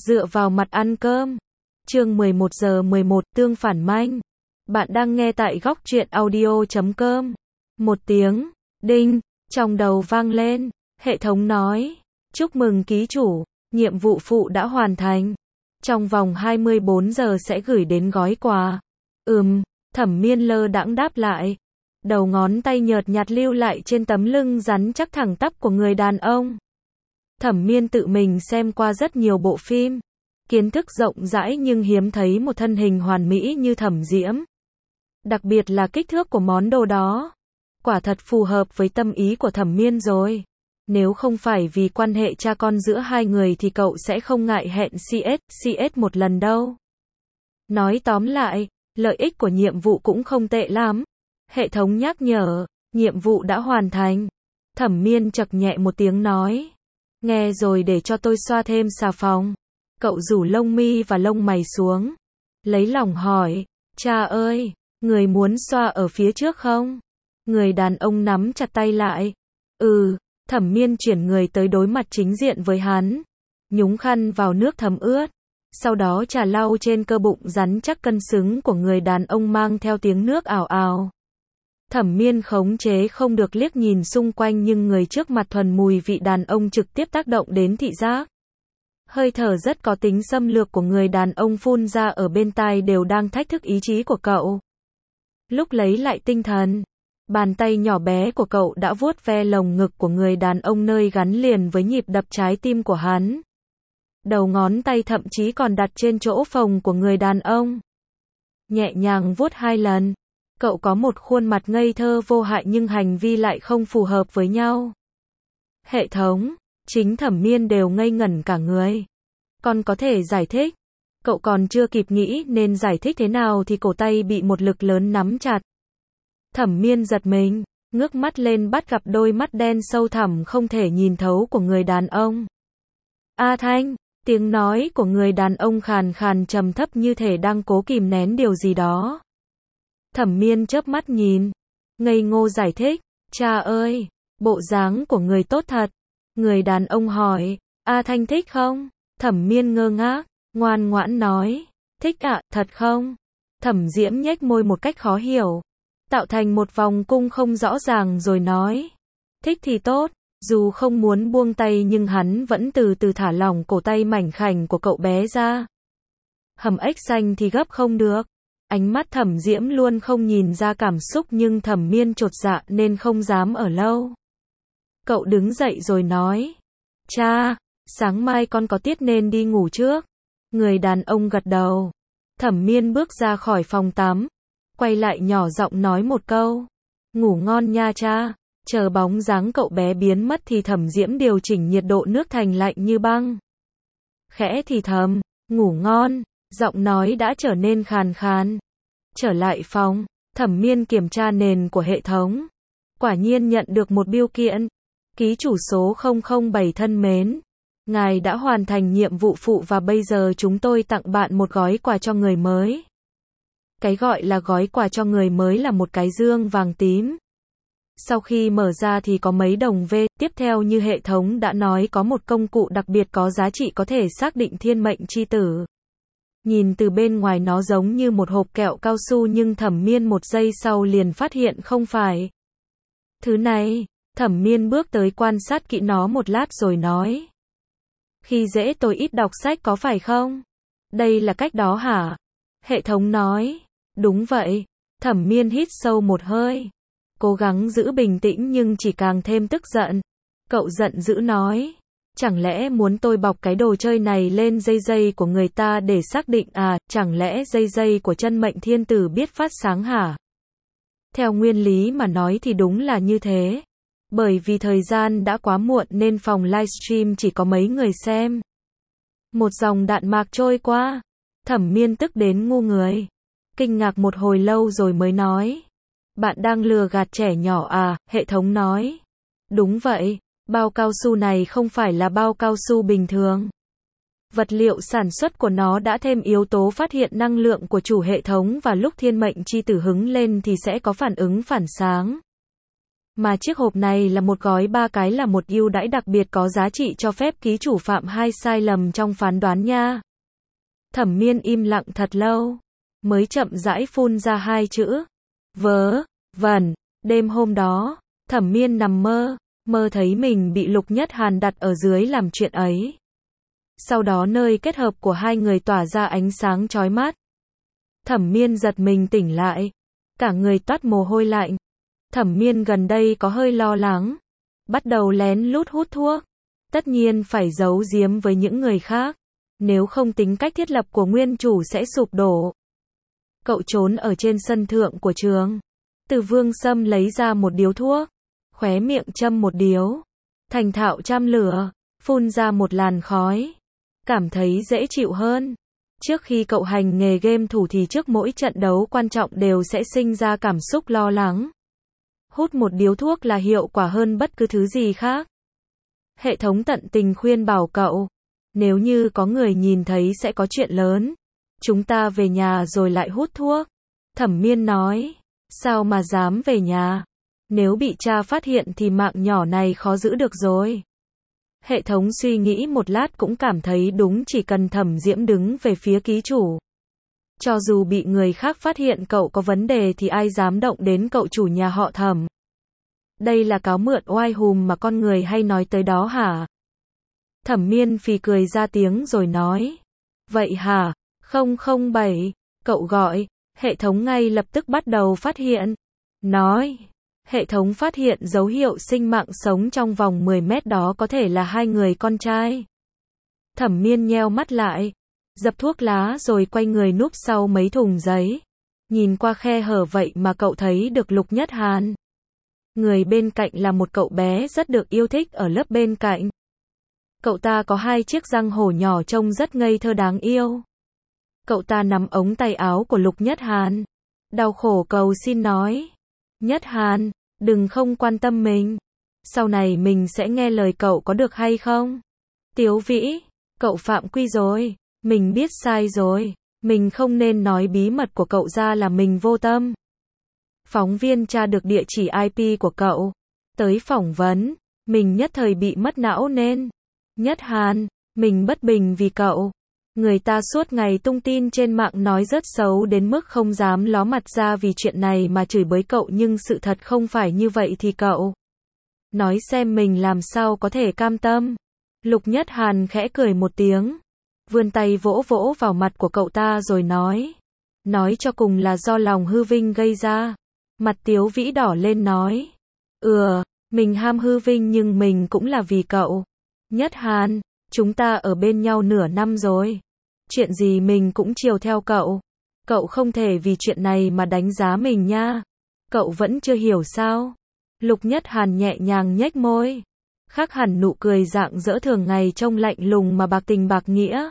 Dựa vào mặt ăn cơm. Chương 11:11 Tương phản manh. Bạn đang nghe tại góc truyện audio.com. Một tiếng đinh trong đầu vang lên, hệ thống nói: "Chúc mừng ký chủ, nhiệm vụ phụ đã hoàn thành. Trong vòng 24 giờ sẽ gửi đến gói quà." Thẩm Miên lơ đãng đáp lại. Đầu ngón tay nhợt nhạt lưu lại trên tấm lưng rắn chắc thẳng tắp của người đàn ông. Thẩm Miên tự mình xem qua rất nhiều bộ phim, kiến thức rộng rãi nhưng hiếm thấy một thân hình hoàn mỹ như Thẩm Diễm. Đặc biệt là kích thước của món đồ đó. Quả thật phù hợp với tâm ý của Thẩm Miên rồi. Nếu không phải vì quan hệ cha con giữa hai người thì cậu sẽ không ngại hẹn CS một lần đâu. Nói tóm lại, lợi ích của nhiệm vụ cũng không tệ lắm. Hệ thống nhắc nhở, nhiệm vụ đã hoàn thành. Thẩm Miên chậc nhẹ một tiếng nói. Nghe rồi, để cho tôi xoa thêm xà phòng. Cậu rủ lông mi và lông mày xuống. Lấy lòng hỏi, cha ơi, người muốn xoa ở phía trước không? Người đàn ông nắm chặt tay lại. Thẩm Miên chuyển người tới đối mặt chính diện với hắn. Nhúng khăn vào nước thấm ướt. Sau đó trà lau trên cơ bụng rắn chắc cân xứng của người đàn ông mang theo tiếng nước ào ào. Thẩm Miên khống chế không được liếc nhìn xung quanh nhưng người trước mặt thuần mùi vị đàn ông trực tiếp tác động đến thị giác. Hơi thở rất có tính xâm lược của người đàn ông phun ra ở bên tai đều đang thách thức ý chí của cậu. Lúc lấy lại tinh thần, bàn tay nhỏ bé của cậu đã vuốt ve lồng ngực của người đàn ông nơi gắn liền với nhịp đập trái tim của hắn. Đầu ngón tay thậm chí còn đặt trên chỗ phồng của người đàn ông. Nhẹ nhàng vuốt 2 lần. Cậu có một khuôn mặt ngây thơ vô hại nhưng hành vi lại không phù hợp với nhau. Hệ thống, chính Thẩm Miên đều ngây ngẩn cả người. Con có thể giải thích. Cậu còn chưa kịp nghĩ nên giải thích thế nào thì cổ tay bị một lực lớn nắm chặt. Thẩm Miên giật mình, ngước mắt lên bắt gặp đôi mắt đen sâu thẳm không thể nhìn thấu của người đàn ông. A Thanh, tiếng nói của người đàn ông khàn khàn trầm thấp như thể đang cố kìm nén điều gì đó. Thẩm Miên chớp mắt nhìn, ngây ngô giải thích, cha ơi, bộ dáng của người tốt thật. Người đàn ông hỏi, A Thanh thích không? Thẩm Miên ngơ ngác, ngoan ngoãn nói, thích ạ, thật không? Thẩm Diễm nhếch môi một cách khó hiểu, tạo thành một vòng cung không rõ ràng rồi nói, thích thì tốt. Dù không muốn buông tay nhưng hắn vẫn từ từ thả lỏng cổ tay mảnh khảnh của cậu bé ra. Hầm ếch xanh thì gấp không được. Ánh mắt Thẩm Diễm luôn không nhìn ra cảm xúc nhưng Thẩm Miên chột dạ nên không dám ở lâu. Cậu đứng dậy rồi nói, cha, sáng mai con có tiết nên đi ngủ trước. Người đàn ông gật đầu. Thẩm Miên bước ra khỏi phòng tắm, quay lại nhỏ giọng nói một câu, ngủ ngon nha cha. Chờ bóng dáng cậu bé biến mất thì Thẩm Diễm điều chỉnh nhiệt độ nước thành lạnh như băng. Khẽ thì thầm, ngủ ngon, giọng nói đã trở nên khàn khàn. Trở lại phòng, Thẩm Miên kiểm tra nền của hệ thống. Quả nhiên nhận được một bưu kiện. Ký chủ số 007 thân mến, ngài đã hoàn thành nhiệm vụ phụ và bây giờ chúng tôi tặng bạn một gói quà cho người mới. Cái gọi là gói quà cho người mới là một cái dương vàng tím. Sau khi mở ra thì có mấy đồng V, tiếp theo như hệ thống đã nói có một công cụ đặc biệt có giá trị có thể xác định thiên mệnh chi tử. Nhìn từ bên ngoài nó giống như một hộp kẹo cao su nhưng Thẩm Miên một giây sau liền phát hiện không phải. Thứ này, Thẩm Miên bước tới quan sát kỹ nó một lát rồi nói. Khi dễ tôi ít đọc sách có phải không? Đây là cách đó hả? Hệ thống nói. Đúng vậy. Thẩm Miên hít sâu một hơi. Cố gắng giữ bình tĩnh nhưng chỉ càng thêm tức giận. Cậu giận dữ nói. Chẳng lẽ muốn tôi bọc cái đồ chơi này lên dây của người ta để xác định à, chẳng lẽ dây của chân mệnh thiên tử biết phát sáng hả? Theo nguyên lý mà nói thì đúng là như thế. Bởi vì thời gian đã quá muộn nên phòng livestream chỉ có mấy người xem. Một dòng đạn mạc trôi qua. Thẩm Miên tức đến ngu người. Kinh ngạc một hồi lâu rồi mới nói. Bạn đang lừa gạt trẻ nhỏ à, hệ thống nói. Đúng vậy, bao cao su này không phải là bao cao su bình thường. Vật liệu sản xuất của nó đã thêm yếu tố phát hiện năng lượng của chủ hệ thống và lúc thiên mệnh chi tử hứng lên thì sẽ có phản ứng phản sáng. Mà chiếc hộp này là một gói 3 cái là một ưu đãi đặc biệt có giá trị cho phép ký chủ phạm 2 sai lầm trong phán đoán nha. Thẩm Miên im lặng thật lâu, mới chậm rãi phun ra 2 chữ. Vớ vẩn. Đêm hôm đó, Thẩm Miên nằm mơ thấy mình bị Lục Nhất Hàn đặt ở dưới làm chuyện ấy. Sau đó nơi kết hợp của hai người tỏa ra ánh sáng chói mắt. Thẩm Miên giật mình tỉnh lại, cả người toát mồ hôi lạnh. Thẩm Miên gần đây có hơi lo lắng, bắt đầu lén lút hút thuốc. Tất nhiên phải giấu giếm với những người khác, nếu không tính cách thiết lập của nguyên chủ sẽ sụp đổ. Cậu trốn ở trên sân thượng của trường. Từ Vương Sâm lấy ra một điếu thuốc, khóe miệng châm một điếu, thành thạo châm lửa, phun ra một làn khói, cảm thấy dễ chịu hơn. Trước khi cậu hành nghề game thủ thì trước mỗi trận đấu quan trọng đều sẽ sinh ra cảm xúc lo lắng. Hút một điếu thuốc là hiệu quả hơn bất cứ thứ gì khác. Hệ thống tận tình khuyên bảo cậu, nếu như có người nhìn thấy sẽ có chuyện lớn. Chúng ta về nhà rồi lại hút thuốc. Thẩm Miên nói, sao mà dám về nhà? Nếu bị cha phát hiện thì mạng nhỏ này khó giữ được rồi. Hệ thống suy nghĩ một lát cũng cảm thấy đúng, chỉ cần Thẩm Diễm đứng về phía ký chủ. Cho dù bị người khác phát hiện cậu có vấn đề thì ai dám động đến cậu chủ nhà họ Thẩm. Đây là cáo mượn oai hùm mà con người hay nói tới đó hả? Thẩm Miên phì cười ra tiếng rồi nói. Vậy hả? 007, cậu gọi. Hệ thống ngay lập tức bắt đầu phát hiện. Nói. Hệ thống phát hiện dấu hiệu sinh mạng sống trong vòng 10 mét đó có thể là hai người con trai. Thẩm Miên nheo mắt lại, dập thuốc lá rồi quay người núp sau mấy thùng giấy. Nhìn qua khe hở vậy mà cậu thấy được Lục Nhất Hàn. Người bên cạnh là một cậu bé rất được yêu thích ở lớp bên cạnh. Cậu ta có 2 chiếc răng hổ nhỏ trông rất ngây thơ đáng yêu. Cậu ta nắm ống tay áo của Lục Nhất Hàn, đau khổ cầu xin nói. Nhất Hàn, đừng không quan tâm mình. Sau này mình sẽ nghe lời cậu có được hay không? Tiếu Vĩ, cậu phạm quy rồi. Mình biết sai rồi. Mình không nên nói bí mật của cậu ra là mình vô tâm. Phóng viên tra được địa chỉ IP của cậu. Tới phỏng vấn, mình nhất thời bị mất não nên. Nhất Hàn, mình bất bình vì cậu. Người ta suốt ngày tung tin trên mạng nói rất xấu đến mức không dám ló mặt ra vì chuyện này mà chửi bới cậu, nhưng sự thật không phải như vậy thì cậu. Nói xem mình làm sao có thể cam tâm. Lục Nhất Hàn khẽ cười một tiếng, vươn tay vỗ vỗ vào mặt của cậu ta rồi nói. Nói cho cùng là do lòng hư vinh gây ra. Mặt Tiếu Vĩ đỏ lên nói. Mình ham hư vinh nhưng mình cũng là vì cậu. Nhất Hàn, chúng ta ở bên nhau nửa năm rồi. Chuyện gì mình cũng chiều theo cậu. Cậu không thể vì chuyện này mà đánh giá mình nha. Cậu vẫn chưa hiểu sao? Lục Nhất Hàn nhẹ nhàng nhếch môi. Khác hẳn nụ cười rạng rỡ thường ngày trông lạnh lùng mà bạc tình bạc nghĩa.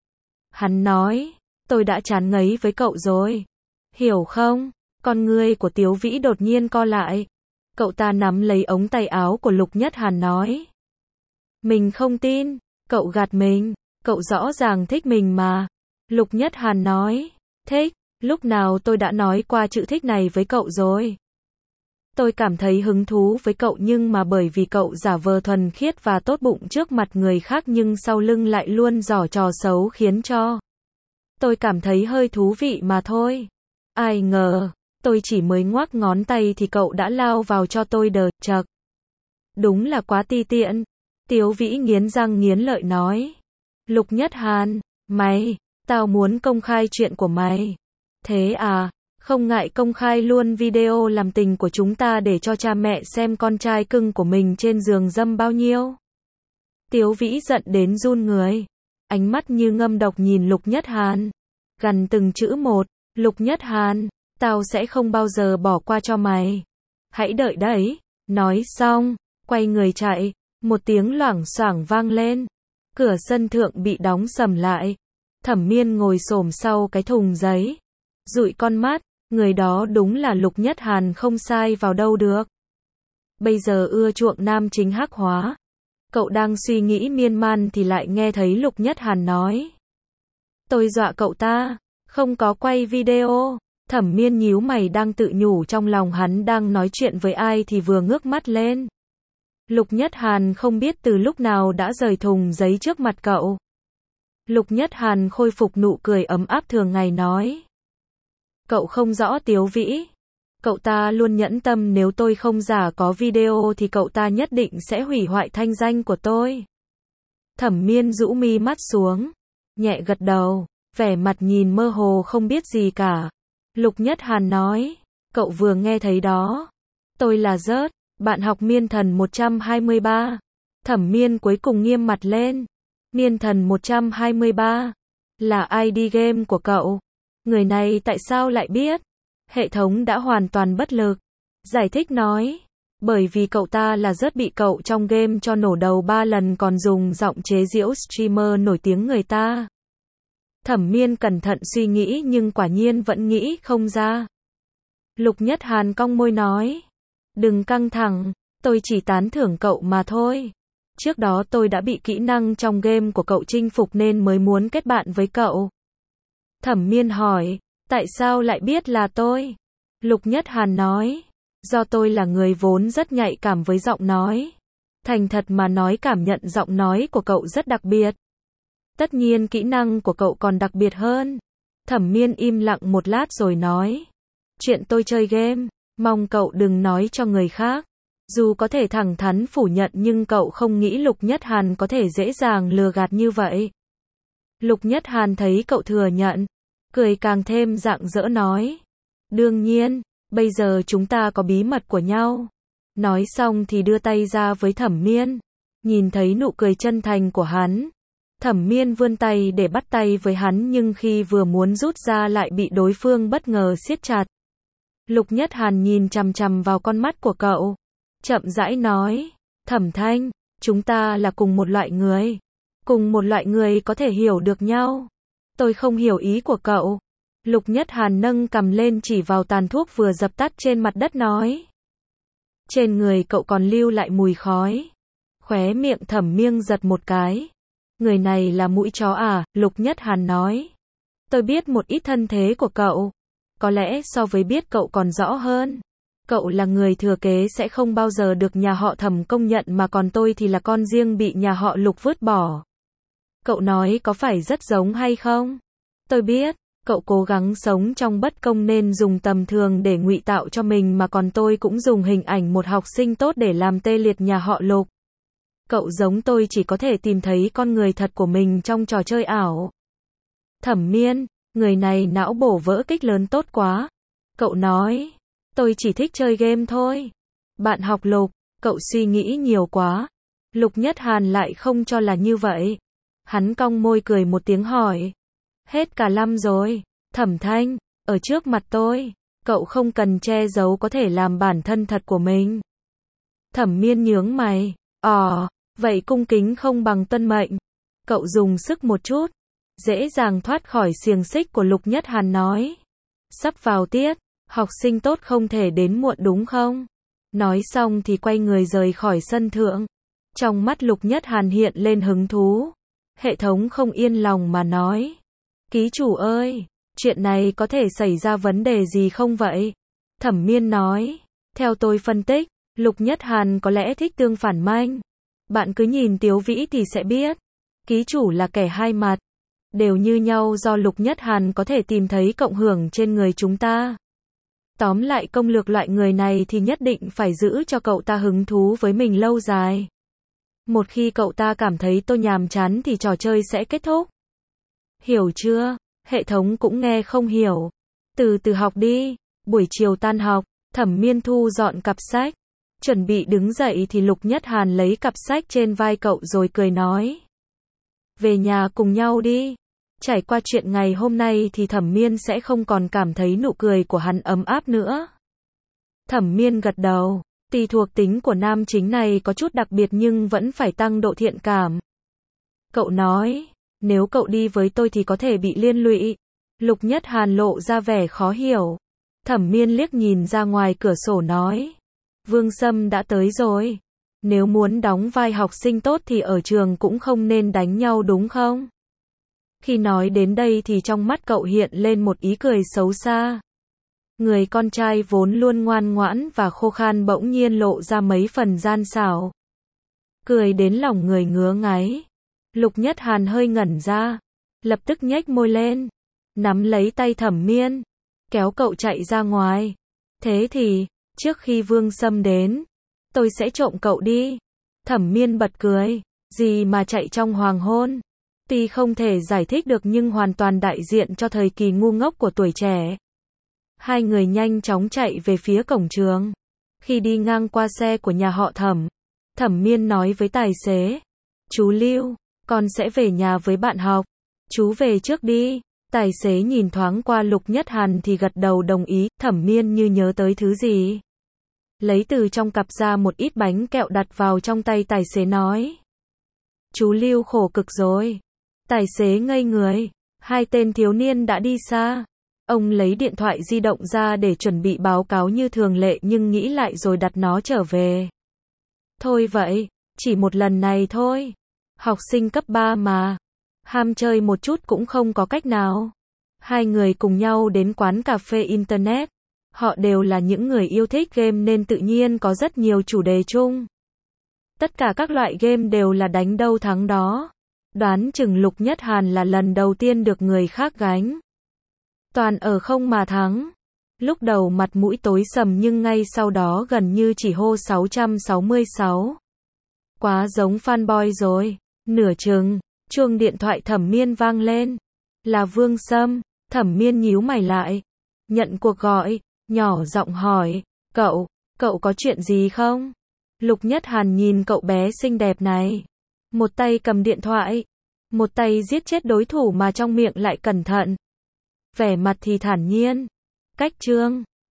Hắn nói, tôi đã chán ngấy với cậu rồi. Hiểu không? Con ngươi của Tiếu Vĩ đột nhiên co lại. Cậu ta nắm lấy ống tay áo của Lục Nhất Hàn nói. Mình không tin, cậu gạt mình, cậu rõ ràng thích mình mà. Lục Nhất Hàn nói, thích, lúc nào tôi đã nói qua chữ thích này với cậu rồi. Tôi cảm thấy hứng thú với cậu nhưng mà bởi vì cậu giả vờ thuần khiết và tốt bụng trước mặt người khác nhưng sau lưng lại luôn giở trò xấu khiến cho tôi cảm thấy hơi thú vị mà thôi. Ai ngờ, tôi chỉ mới ngoắc ngón tay thì cậu đã lao vào cho tôi đờ chật. Đúng là quá ti tiện. Tiếu Vĩ nghiến răng nghiến lợi nói. Lục Nhất Hàn, tao muốn công khai chuyện của mày. Thế à, không ngại công khai luôn video làm tình của chúng ta để cho cha mẹ xem con trai cưng của mình trên giường dâm bao nhiêu. Tiếu Vĩ giận đến run người. Ánh mắt như ngâm độc nhìn Lục Nhất Hàn. Gằn từng chữ một. Lục Nhất Hàn, tao sẽ không bao giờ bỏ qua cho mày. Hãy đợi đấy. Nói xong, quay người chạy. Một tiếng loảng xoảng vang lên. Cửa sân thượng bị đóng sầm lại. Thẩm Miên ngồi xổm sau cái thùng giấy. Dụi con mắt, người đó đúng là Lục Nhất Hàn không sai vào đâu được. Bây giờ ưa chuộng nam chính hắc hóa. Cậu đang suy nghĩ miên man thì lại nghe thấy Lục Nhất Hàn nói. Tôi dọa cậu ta, không có quay video. Thẩm Miên nhíu mày đang tự nhủ trong lòng hắn đang nói chuyện với ai thì vừa ngước mắt lên. Lục Nhất Hàn không biết từ lúc nào đã rời thùng giấy trước mặt cậu. Lục Nhất Hàn khôi phục nụ cười ấm áp thường ngày nói. Cậu không rõ Tiếu Vĩ. Cậu ta luôn nhẫn tâm, nếu tôi không giả có video thì cậu ta nhất định sẽ hủy hoại thanh danh của tôi. Thẩm Miên rũ mi mắt xuống, nhẹ gật đầu, vẻ mặt nhìn mơ hồ không biết gì cả. Lục Nhất Hàn nói, cậu vừa nghe thấy đó. Tôi là Rớt, bạn học Miên Thần 123. Thẩm Miên cuối cùng nghiêm mặt lên. Miên Thần 123 là ID game của cậu. Người này tại sao lại biết? Hệ thống đã hoàn toàn bất lực. Giải thích nói, bởi vì cậu ta là Rớt bị cậu trong game cho nổ đầu 3 lần còn dùng giọng chế giễu streamer nổi tiếng người ta. Thẩm Miên cẩn thận suy nghĩ nhưng quả nhiên vẫn nghĩ không ra. Lục Nhất Hàn cong môi nói, đừng căng thẳng, tôi chỉ tán thưởng cậu mà thôi. Trước đó tôi đã bị kỹ năng trong game của cậu chinh phục nên mới muốn kết bạn với cậu. Thẩm Miên hỏi, tại sao lại biết là tôi? Lục Nhất Hàn nói, do tôi là người vốn rất nhạy cảm với giọng nói. Thành thật mà nói, cảm nhận giọng nói của cậu rất đặc biệt. Tất nhiên kỹ năng của cậu còn đặc biệt hơn. Thẩm Miên im lặng một lát rồi nói, chuyện tôi chơi game, mong cậu đừng nói cho người khác. Dù có thể thẳng thắn phủ nhận nhưng cậu không nghĩ Lục Nhất Hàn có thể dễ dàng lừa gạt như vậy. Lục Nhất Hàn thấy cậu thừa nhận, cười càng thêm rạng rỡ nói, đương nhiên, bây giờ chúng ta có bí mật của nhau. Nói xong thì đưa tay ra với Thẩm Miên. Nhìn thấy nụ cười chân thành của hắn, Thẩm Miên vươn tay để bắt tay với hắn nhưng khi vừa muốn rút ra lại bị đối phương bất ngờ siết chặt. Lục Nhất Hàn nhìn chằm chằm vào con mắt của cậu, chậm rãi nói, Thẩm Thanh, chúng ta là cùng một loại người. Cùng một loại người có thể hiểu được nhau. Tôi không hiểu ý của cậu. Lục Nhất Hàn nâng cằm lên chỉ vào tàn thuốc vừa dập tắt trên mặt đất nói. Trên người cậu còn lưu lại mùi khói. Khóe miệng Thẩm Miên giật một cái. Người này là mũi chó à? Lục Nhất Hàn nói. Tôi biết một ít thân thế của cậu. Có lẽ so với biết cậu còn rõ hơn. Cậu là người thừa kế sẽ không bao giờ được nhà họ Thẩm công nhận mà còn tôi thì là con riêng bị nhà họ Lục vứt bỏ. Cậu nói có phải rất giống hay không? Tôi biết, cậu cố gắng sống trong bất công nên dùng tầm thường để ngụy tạo cho mình mà còn tôi cũng dùng hình ảnh một học sinh tốt để làm tê liệt nhà họ Lục. Cậu giống tôi chỉ có thể tìm thấy con người thật của mình trong trò chơi ảo. Thẩm Miên, người này não bổ vỡ kích lớn tốt quá. Cậu nói, tôi chỉ thích chơi game thôi. Bạn học Lục, cậu suy nghĩ nhiều quá. Lục Nhất Hàn lại không cho là như vậy. Hắn cong môi cười một tiếng hỏi. Hết cả năm rồi, Thẩm Thanh, ở trước mặt tôi, cậu không cần che giấu có thể làm bản thân thật của mình. Thẩm Miên nhướng mày, vậy cung kính không bằng tuân mệnh. Cậu dùng sức một chút, dễ dàng thoát khỏi xiềng xích của Lục Nhất Hàn nói. Sắp vào tiết, học sinh tốt không thể đến muộn đúng không? Nói xong thì quay người rời khỏi sân thượng. Trong mắt Lục Nhất Hàn hiện lên hứng thú. Hệ thống không yên lòng mà nói. Ký chủ ơi, chuyện này có thể xảy ra vấn đề gì không vậy? Thẩm Miên nói. Theo tôi phân tích, Lục Nhất Hàn có lẽ thích tương phản manh. Bạn cứ nhìn Tiếu Vĩ thì sẽ biết. Ký chủ là kẻ hai mặt. Đều như nhau do Lục Nhất Hàn có thể tìm thấy cộng hưởng trên người chúng ta. Tóm lại công lược loại người này thì nhất định phải giữ cho cậu ta hứng thú với mình lâu dài. Một khi cậu ta cảm thấy tôi nhàm chán thì trò chơi sẽ kết thúc. Hiểu chưa? Hệ thống cũng nghe không hiểu. Từ từ học đi. Buổi chiều tan học, Thẩm Miên thu dọn cặp sách. Chuẩn bị đứng dậy thì Lục Nhất Hàn lấy cặp sách trên vai cậu rồi cười nói. Về nhà cùng nhau đi. Trải qua chuyện ngày hôm nay thì Thẩm Miên sẽ không còn cảm thấy nụ cười của hắn ấm áp nữa. Thẩm Miên gật đầu. Tuy thuộc tính của nam chính này có chút đặc biệt nhưng vẫn phải tăng độ thiện cảm. Cậu nói, nếu cậu đi với tôi thì có thể bị liên lụy. Lục Nhất Hàn lộ ra vẻ khó hiểu. Thẩm Miên liếc nhìn ra ngoài cửa sổ nói. Vương Sâm đã tới rồi. Nếu muốn đóng vai học sinh tốt thì ở trường cũng không nên đánh nhau đúng không? Khi nói đến đây thì trong mắt cậu hiện lên một ý cười xấu xa. Người con trai vốn luôn ngoan ngoãn và khô khan bỗng nhiên lộ ra mấy phần gian xảo. Cười đến lòng người ngứa ngáy. Lục Nhất Hàn hơi ngẩn ra, lập tức nhếch môi lên, nắm lấy tay Thẩm Miên, kéo cậu chạy ra ngoài. Thế thì, trước khi Vương Sâm đến, tôi sẽ trộm cậu đi. Thẩm Miên bật cười, gì mà chạy trong hoàng hôn. Tuy không thể giải thích được nhưng hoàn toàn đại diện cho thời kỳ ngu ngốc của tuổi trẻ. Hai người nhanh chóng chạy về phía cổng trường. Khi đi ngang qua xe của nhà họ Thẩm, Thẩm Miên nói với tài xế, chú Lưu, con sẽ về nhà với bạn học. Chú về trước đi. Tài xế nhìn thoáng qua Lục Nhất Hàn thì gật đầu đồng ý. Thẩm Miên như nhớ tới thứ gì, lấy từ trong cặp ra một ít bánh kẹo đặt vào trong tay tài xế nói, chú Lưu khổ cực rồi. Tài xế ngây người. Hai tên thiếu niên đã đi xa. Ông lấy điện thoại di động ra để chuẩn bị báo cáo như thường lệ nhưng nghĩ lại rồi đặt nó trở về. Thôi vậy, chỉ một lần này thôi. Học sinh cấp 3 mà, ham chơi một chút cũng không có cách nào. Hai người cùng nhau đến quán cà phê Internet. Họ đều là những người yêu thích game nên tự nhiên có rất nhiều chủ đề chung. Tất cả các loại game đều là đánh đâu thắng đó. Đoán chừng Lục Nhất Hàn là lần đầu tiên được người khác gánh. Toàn ở không mà thắng. Lúc đầu mặt mũi tối sầm nhưng ngay sau đó gần như chỉ hô 666. Quá giống fanboy rồi. Nửa chừng, chuông điện thoại Thẩm Miên vang lên. Là Vương Sâm. Thẩm Miên nhíu mày lại. Nhận cuộc gọi, nhỏ giọng hỏi, cậu có chuyện gì không? Lục Nhất Hàn nhìn cậu bé xinh đẹp này. Một tay cầm điện thoại, một tay giết chết đối thủ mà trong miệng lại cẩn thận. Vẻ mặt thì thản nhiên. Cách chương